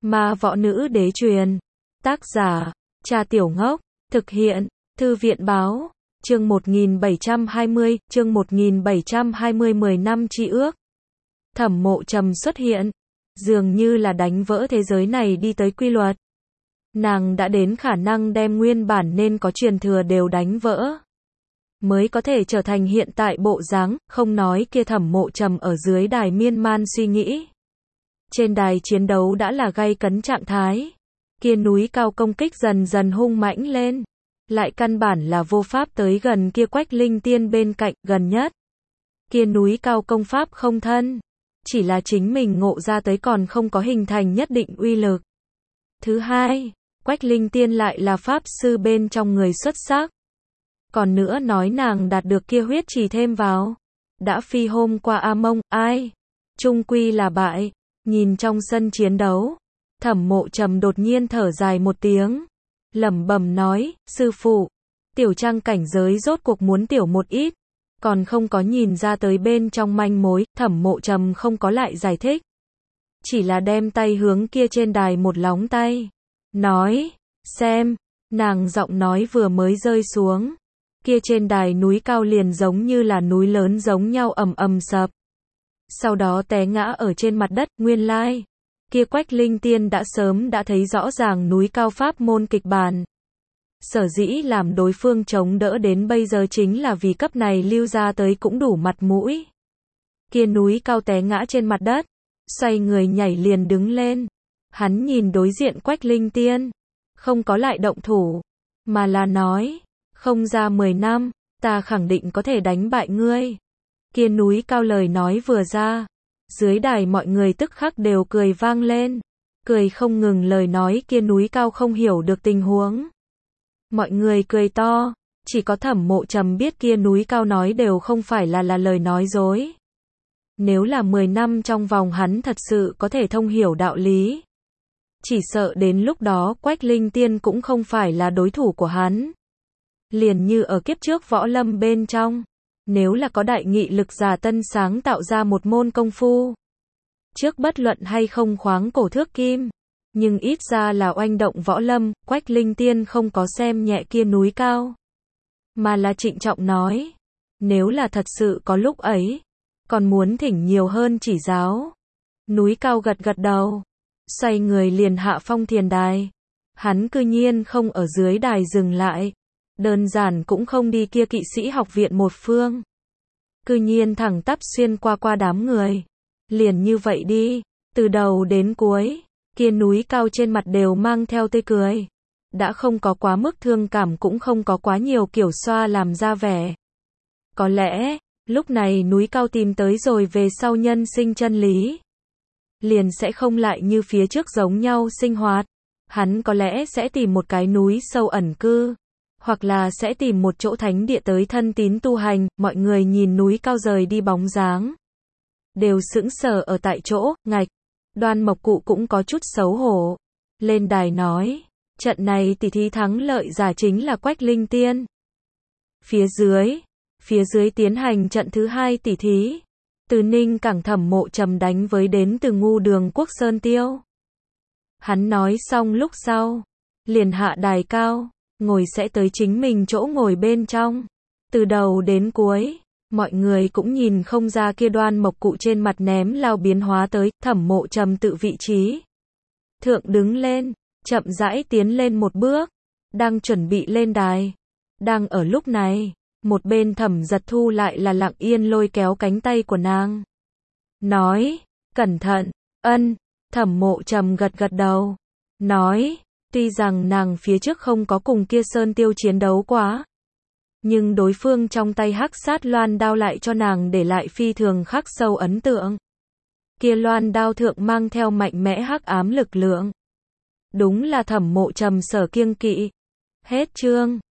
Ma võ nữ đế truyền. Tác giả, Trà Tiểu Ngốc. Thực hiện, Thư viện báo. Chương 1720, chương 1720 10 năm chi ước. Thẩm Mộ Trầm xuất hiện, dường như là đánh vỡ thế giới này đi tới quy luật. Nàng đã đến khả năng đem nguyên bản nên có truyền thừa đều đánh vỡ, mới có thể trở thành hiện tại bộ dáng, không nói kia Thẩm Mộ Trầm ở dưới đài miên man suy nghĩ. Trên đài chiến đấu đã là gay cấn trạng thái. Kia núi cao công kích dần dần hung mãnh lên, lại căn bản là vô pháp tới gần kia Quách Linh Tiên bên cạnh, gần nhất. Kia núi cao công pháp không thân, chỉ là chính mình ngộ ra tới còn không có hình thành nhất định uy lực. Thứ hai, Quách Linh Tiên lại là pháp sư bên trong người xuất sắc. Còn nữa nói nàng đạt được kia huyết trì thêm vào, đã phi hôm qua A Mông, ai? Trung quy là bại. Nhìn trong sân chiến đấu, Thẩm Mộ Trầm đột nhiên thở dài một tiếng, lẩm bẩm nói, sư phụ, tiểu trang cảnh giới rốt cuộc muốn tiểu một ít, còn không có nhìn ra tới bên trong manh mối. Thẩm Mộ Trầm không có lại giải thích, chỉ là đem tay hướng kia trên đài một lóng tay, nói, xem. Nàng giọng nói vừa mới rơi xuống, kia trên đài núi cao liền giống như là núi lớn giống nhau ầm ầm sập, sau đó té ngã ở trên mặt đất. Nguyên lai, kia Quách Linh Tiên đã sớm đã thấy rõ ràng núi cao pháp môn kịch bản. Sở dĩ làm đối phương chống đỡ đến bây giờ chính là vì cấp này lưu ra tới cũng đủ mặt mũi. Kia núi cao té ngã trên mặt đất, xoay người nhảy liền đứng lên. Hắn nhìn đối diện Quách Linh Tiên, không có lại động thủ, mà là nói, không ra 10 năm, ta khẳng định có thể đánh bại ngươi. Kia núi cao lời nói vừa ra, dưới đài mọi người tức khắc đều cười vang lên, cười không ngừng. Lời nói kia núi cao không hiểu được tình huống, mọi người cười to, chỉ có Thẩm Mộ Trầm biết kia núi cao nói đều không phải là lời nói dối. Nếu là 10 năm trong vòng hắn thật sự có thể thông hiểu đạo lý, chỉ sợ đến lúc đó Quách Linh Tiên cũng không phải là đối thủ của hắn. Liền như ở kiếp trước võ lâm bên trong, nếu là có đại nghị lực giả tân sáng tạo ra một môn công phu, trước bất luận hay không khoáng cổ thước kim, nhưng ít ra là oanh động võ lâm. Quách Linh Tiên không có xem nhẹ kia núi cao, mà là trịnh trọng nói, nếu là thật sự có lúc ấy, còn muốn thỉnh nhiều hơn chỉ giáo. Núi cao gật gật đầu, xoay người liền hạ phong thiền đài. Hắn cư nhiên không ở dưới đài dừng lại, đơn giản cũng không đi kia kỵ sĩ học viện một phương, cư nhiên thẳng tắp xuyên qua đám người, liền như vậy đi, từ đầu đến cuối, kia núi cao trên mặt đều mang theo tươi cười, đã không có quá mức thương cảm, cũng không có quá nhiều kiểu xoa làm ra vẻ. Có lẽ, lúc này núi cao tìm tới rồi về sau nhân sinh chân lý, liền sẽ không lại như phía trước giống nhau sinh hoạt. Hắn có lẽ sẽ tìm một cái núi sâu ẩn cư, hoặc là sẽ tìm một chỗ thánh địa tới thân tín tu hành. Mọi người nhìn núi cao rời đi bóng dáng, đều sững sờ ở tại chỗ. Ngạch, Đoan Mộc Cụ cũng có chút xấu hổ, lên đài nói, trận này tỷ thí thắng lợi giả chính là Quách Linh Tiên. Phía dưới tiến hành trận thứ hai tỷ thí, từ Ninh Cảng Thẩm Mộ Trầm đánh với đến từ Ngu Đường Quốc Sơn Tiêu. Hắn nói xong lúc sau, liền hạ đài cao, ngồi sẽ tới chính mình chỗ ngồi bên trong. Từ đầu đến cuối, mọi người cũng nhìn không ra kia Đoan Mộc Cụ trên mặt ném lao biến hóa tới. Thẩm Mộ Trầm tự vị trí thượng đứng lên, chậm rãi tiến lên một bước, đang chuẩn bị lên đài. Đang ở lúc này, một bên Thẩm Giật Thu lại là lặng yên lôi kéo cánh tay của nàng, nói, cẩn thận. Ân. Thẩm Mộ Trầm gật gật đầu, nói, tuy rằng nàng phía trước không có cùng kia Sơn Tiêu chiến đấu quá, nhưng đối phương trong tay hắc sát loan đao lại cho nàng để lại phi thường khắc sâu ấn tượng. Kia loan đao thượng mang theo mạnh mẽ hắc ám lực lượng, đúng là Thẩm Mộ Trầm sở kiêng kỵ. Hết chương.